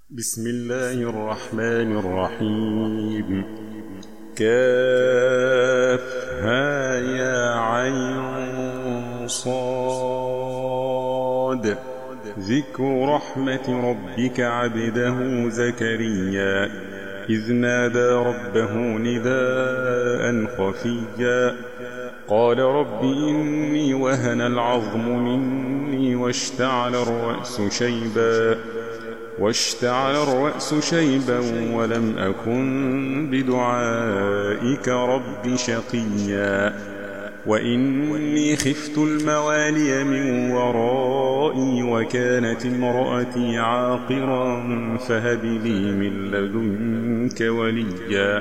بسم الله الرحمن الرحيم. كافها يا عين صاد. ذكر رحمة ربك عبده زكريا إذ نادى ربه نداء خفيا قال رب إني وهن العظم مني واشتعل الرأس شيبا ولم أكن بدعائك رب شقيا وإني خفت الموالي من ورائي وكانت امرأتي عاقرا فهب لي من لدنك وليا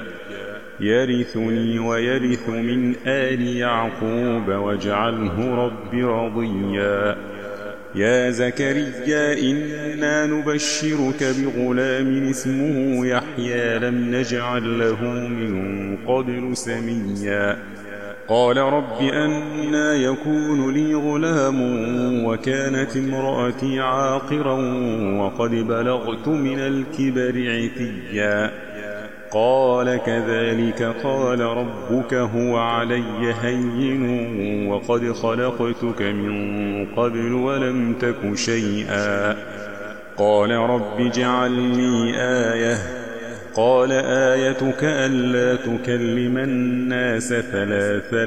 يرثني ويرث من آل يعقوب واجعله رب رضيا يا زكريا إنا نبشرك بغلام اسمه يحيى لم نجعل له من قبل سميا قال رب أنى يكون لي غلام وكانت امرأتي عاقرا وقد بلغت من الكبر عتيا قال كذلك قال ربك هو علي هين وقد خلقتك من قبل ولم تك شيئا قال رب اجعل لي آية قال آيتك ألا تكلم الناس 3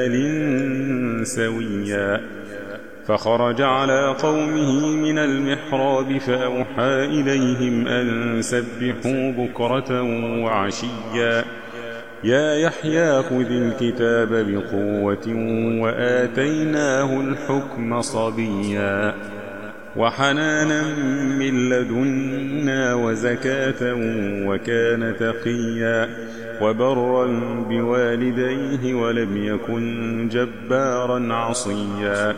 ليال سويا فخرج على قومه من المحراب فأوحى إليهم أن سبحوا بكرة وعشيا يا يحيى خذ الكتاب بقوة وآتيناه الحكم صبيا وحنانا من لدنا وزكاة وكان تقيا وبرا بوالديه ولم يكن جبارا عصيا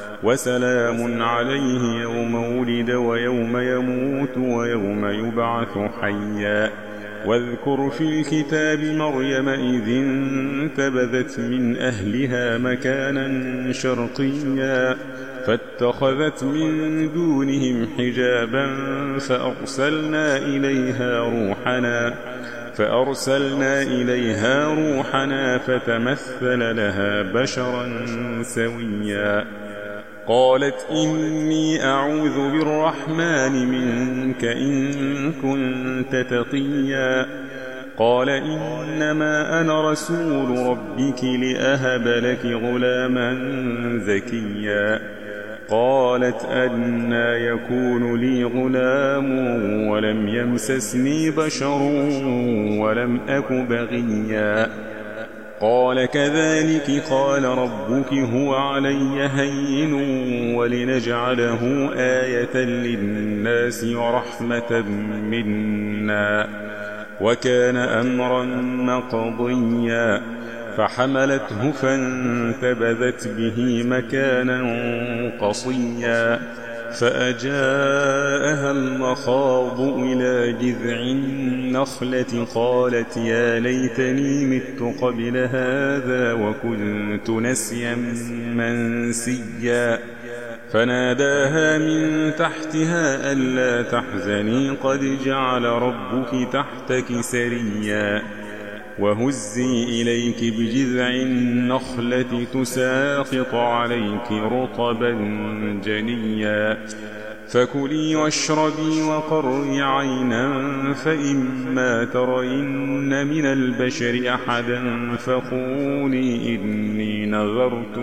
وسلام عليه يوم ولد ويوم يموت ويوم يبعث حيا واذكر في الكتاب مريم إذ انتبذت من أهلها مكانا شرقيا فاتخذت من دونهم حجابا فأرسلنا إليها روحنا فتمثل لها بشرا سويا قالت إني أعوذ بالرحمن منك إن كنت تقيا قال إنما أنا رسول ربك لأهب لك غلاما زكيا قالت أنى يكون لي غلام ولم يمسسني بشر ولم أك بغيا قال كذلك قال ربك هو علي هين ولنجعله آية للناس ورحمة منا وكان أمرا مقضيا فحملته فانتبذت به مكانا قصيا فأجاءها المخاض إلى جذع النخلة قالت يا ليتني مت قبل هذا وكنت نسيا منسيا فناداها من تحتها ألا تحزني قد جعل ربك تحتك سريا وهزي إليك بجذع النخلة تساقط عليك رطبا جنيا فكلي واشربي وقري عينا فإما ترين من البشر أحدا فقولي إني نذرت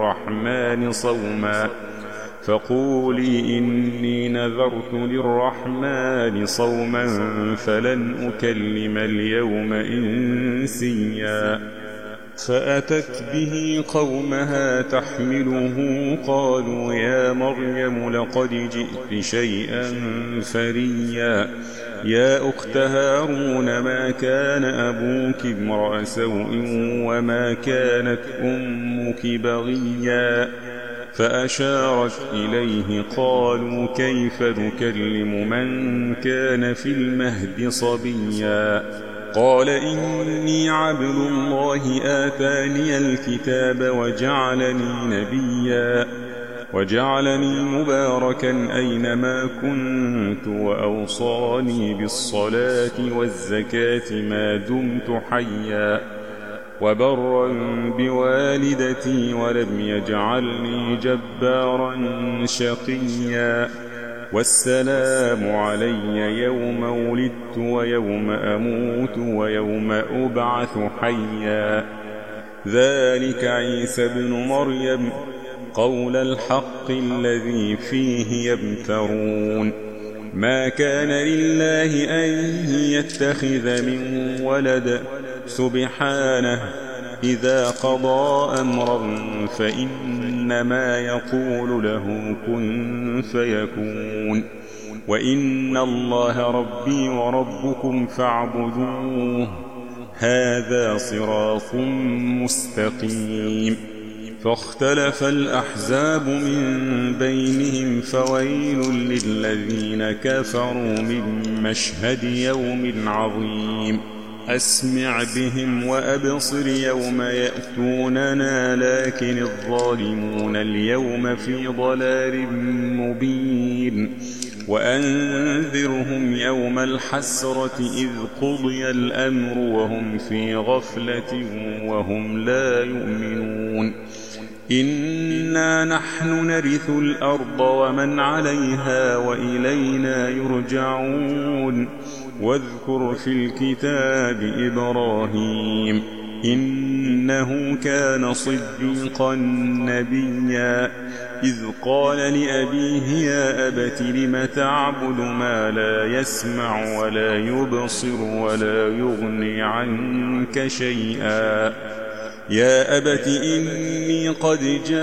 للرحمن صوما فلن أكلم اليوم إنسيا فأتت به قومها تحمله قالوا يا مريم لقد جئت شيئا فريا يا أخت هارون ما كان أبوك امرأ سوء وما كانت أمك بغيا فأشارت إليه قالوا كيف نكلم من كان في المهد صبيا قال إني عبد الله آتاني الكتاب وجعلني نبيا وجعلني مباركا أينما كنت وأوصاني بالصلاة والزكاة ما دمت حيا وبرا بوالدتي ولم يجعلني جبارا شقيا والسلام علي يوم ولدت ويوم أموت ويوم أبعث حيا ذلك عيسى ابن مريم قول الحق الذي فيه يمترون ما كان لله أن يتخذ من ولد سبحانه إذا قضى أمرا فإنما يقول له كن فيكون وإن الله ربي وربكم فاعبدوه هذا صراط مستقيم فاختلف الأحزاب من بينهم فويل للذين كفروا من مشهد يوم عظيم أسمع بهم وأبصر يوم يأتوننا لكن الظالمون اليوم في ضلال مبين وأنذرهم يوم الحسرة إذ قضي الأمر وهم في غفلة وهم لا يؤمنون إنا نحن نرث الأرض ومن عليها وإلينا يرجعون واذكر في الكتاب إبراهيم إنه كان صديقا نبيا إذ قال لأبيه يا أبت لم تعبد ما لا يسمع ولا يبصر ولا يغني عنك شيئا يا أبت إني قد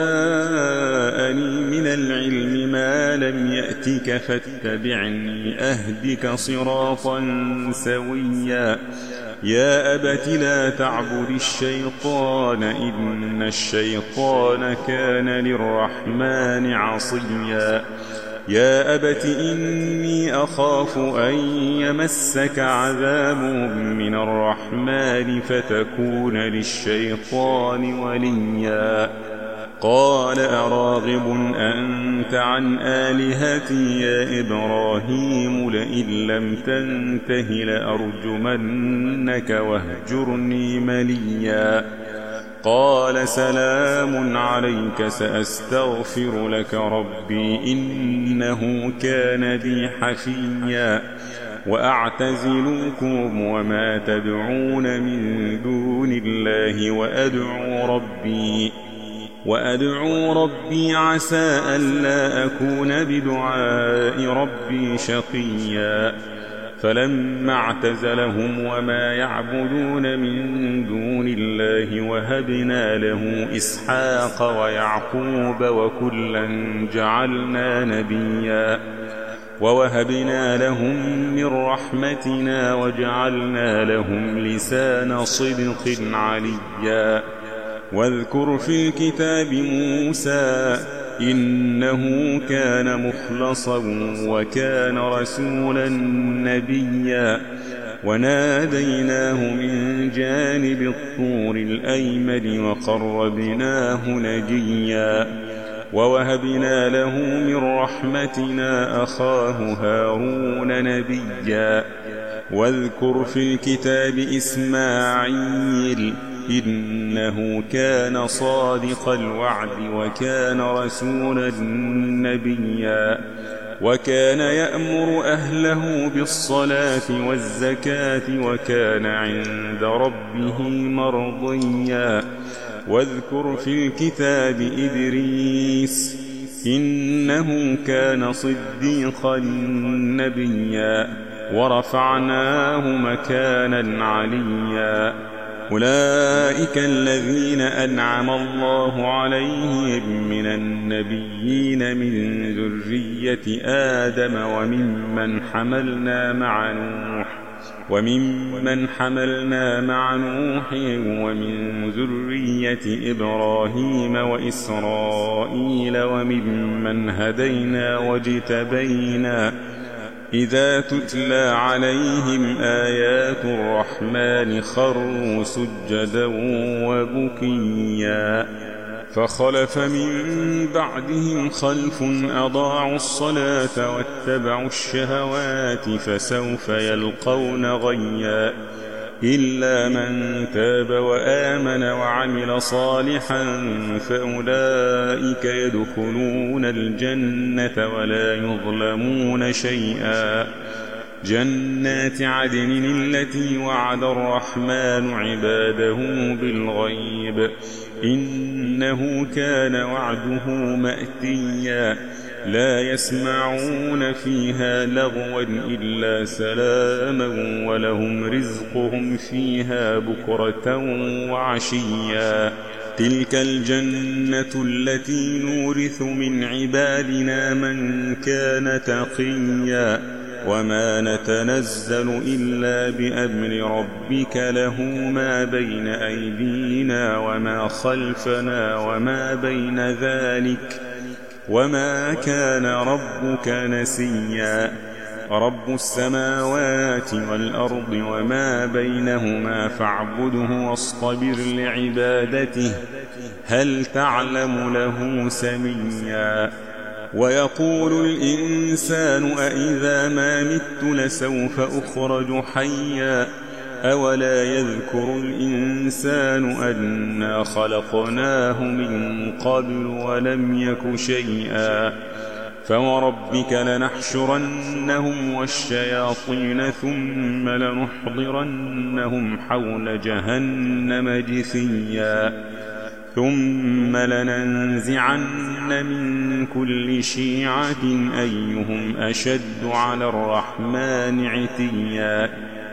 جاءني من العلم ما لم يأتك فاتبعني أهدك صراطا سويا يا أبت لا تعبد الشيطان إن الشيطان كان للرحمن عصيا يا أبت إني أخاف أن يمسك عذاب من الرحمن فتكون للشيطان وليا قال أراغب أنت عن آلهتي يا إبراهيم لئن لم تنته لأرجمنك واهجرني مليا قال سلام عليك سأستغفر لك ربي إنه كان بي حفيا وأعتزلكم وما تدعون من دون الله وأدعو ربي عسى ألا أكون بدعاء ربي شقيا فلما اعتزلهم وما يعبدون من دون الله وهبنا له إسحاق ويعقوب وكلا جعلنا نبيا ووهبنا لهم من رحمتنا وجعلنا لهم لسان صدق عليا واذكر في الكتاب موسى إنه كان مخلصا وكان رسولا نبيا وناديناه من جانب الطور الأيمن وقربناه نجيا ووهبنا له من رحمتنا أخاه هارون نبيا واذكر في الكتاب إسماعيل إنه كان صادق الوعد وكان رسولا نبيا وكان يأمر أهله بالصلاة والزكاة وكان عند ربه مرضيا واذكر في الكتاب إدريس إنه كان صديقا نبيا ورفعناه مكانا عليا أولئك الذين أنعم الله عليهم من النبيين من ذرية آدم وممن حملنا مع نوح ومن ذرية إبراهيم وإسرائيل وممن هدينا واجتبينا إذا تتلى عليهم آيات الرحمن خروا سجدا وبكيا فخلف من بعدهم خلف أضاعوا الصلاة واتبعوا الشهوات فسوف يلقون غيا إلا من تاب وآمن وعمل صالحا فأولئك يدخلون الجنة ولا يظلمون شيئا جنات عدن التي وعد الرحمن عباده بالغيب إنه كان وعده مأتيا لا يسمعون فيها لغوا إلا سلاما ولهم رزقهم فيها بكرة وعشيا تلك الجنة التي نورث من عبادنا من كان تقيا وما نتنزل إلا بأمر ربك له ما بين أيدينا وما خلفنا وما بين ذلك وما كان ربك نسيا رب السماوات والأرض وما بينهما فاعبده واصطبر لعبادته هل تعلم له سميا ويقول الإنسان أإذا ما مت لسوف أخرج حيا أولا يذكر الإنسان أنا خلقناه من قبل ولم يك شيئا فوربك لنحشرنهم والشياطين ثم لنحضرنهم حول جهنم جثيا ثم لننزعن من كل شيعة أيهم أشد على الرحمن عتيا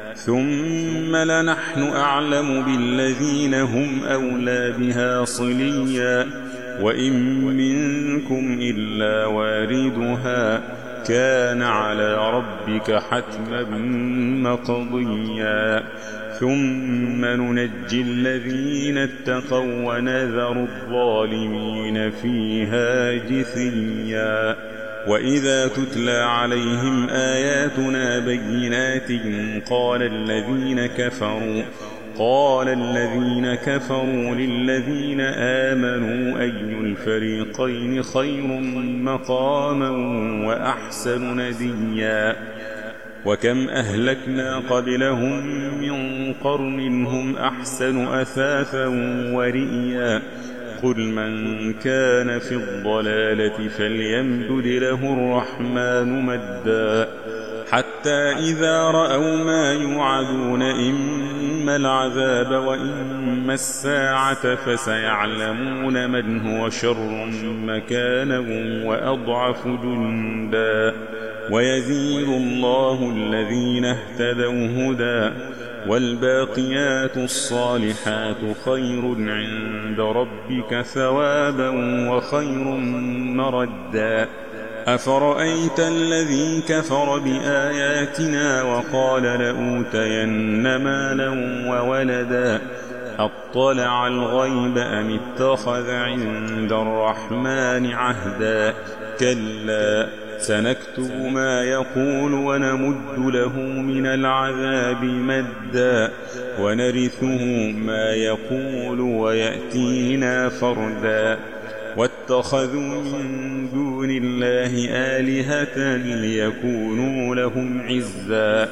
ثم لنحن أعلم بالذين هم أولى بها صليا وإن منكم إلا واردها كان على ربك حتما مقضيا ثم ننجي الذين اتقوا ونذر الظالمين فيها جثيا وإذا تتلى عليهم آياتنا بينات قال الذين كفروا للذين آمنوا أي الفريقين خير مقاما وأحسن نديا وكم أهلكنا قبلهم من قرن هم أحسن أثاثا ورئيا قل من كان في الضلالة فليمدد له الرحمن مدا حتى إذا رأوا ما يوعدون إما العذاب وإما الساعة فسيعلمون من هو شر مكانا وأضعف جندا ويزيد الله الذين اهتدوا هدى والباقيات الصالحات خير عند ربك ثوابا وخير مردا أفرأيت الذي كفر بآياتنا وقال لأوتين مالا وولدا أطلع الغيب أم اتخذ عند الرحمن عهدا كلا سنكتب ما يقول ونمد له من العذاب مدا ونرثه ما يقول ويأتينا فردا واتخذوا من دون الله آلهة ليكونوا لهم عزا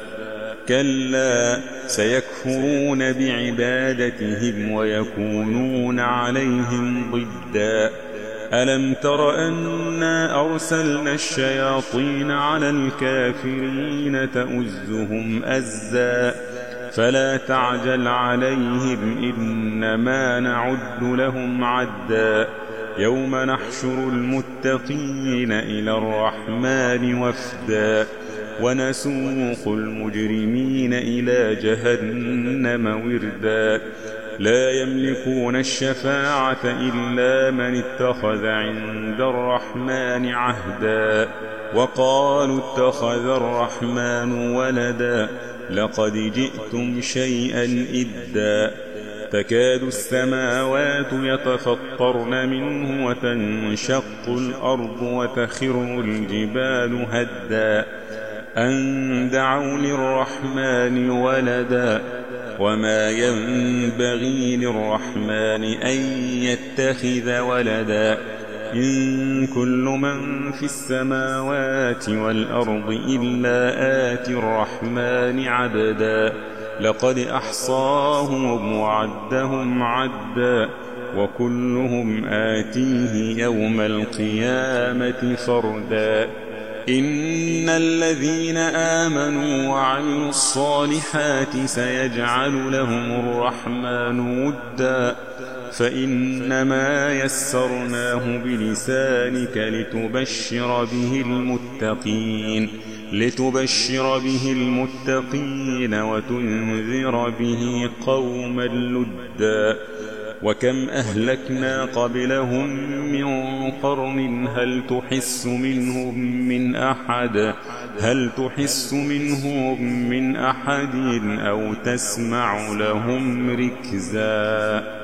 كلا سيكفرون بعبادتهم ويكونون عليهم ضدا ألم تر أنا أرسلنا الشياطين على الكافرين تؤزهم أزا فلا تعجل عليهم إنما نعد لهم عدا يوم نحشر المتقين إلى الرحمن وفدا ونسوق المجرمين إلى جهنم وردا لا يملكون الشفاعة إلا من اتخذ عند الرحمن عهدا وقالوا اتخذ الرحمن ولدا لقد جئتم شيئا إدا تكاد السماوات يتفطرن منه وتنشق الأرض وتخر الجبال هدا أن دعوا للرحمن ولدا وما ينبغي للرحمن أن يتخذ ولدا إن كل من في السماوات والأرض إلا آتي الرحمن عبدا لقد أحصاهم وعدهم عدا وكلهم آتيه يوم القيامة فردا إن الذين آمنوا وعملوا الصالحات سيجعل لهم الرحمن ودا فإنما يسرناه بلسانك لتبشر به المتقين وتنذر به قوما لدا وكم أهلكنا قبلهم من قرن هل تحس منهم من أحد أو تسمع لهم ركزا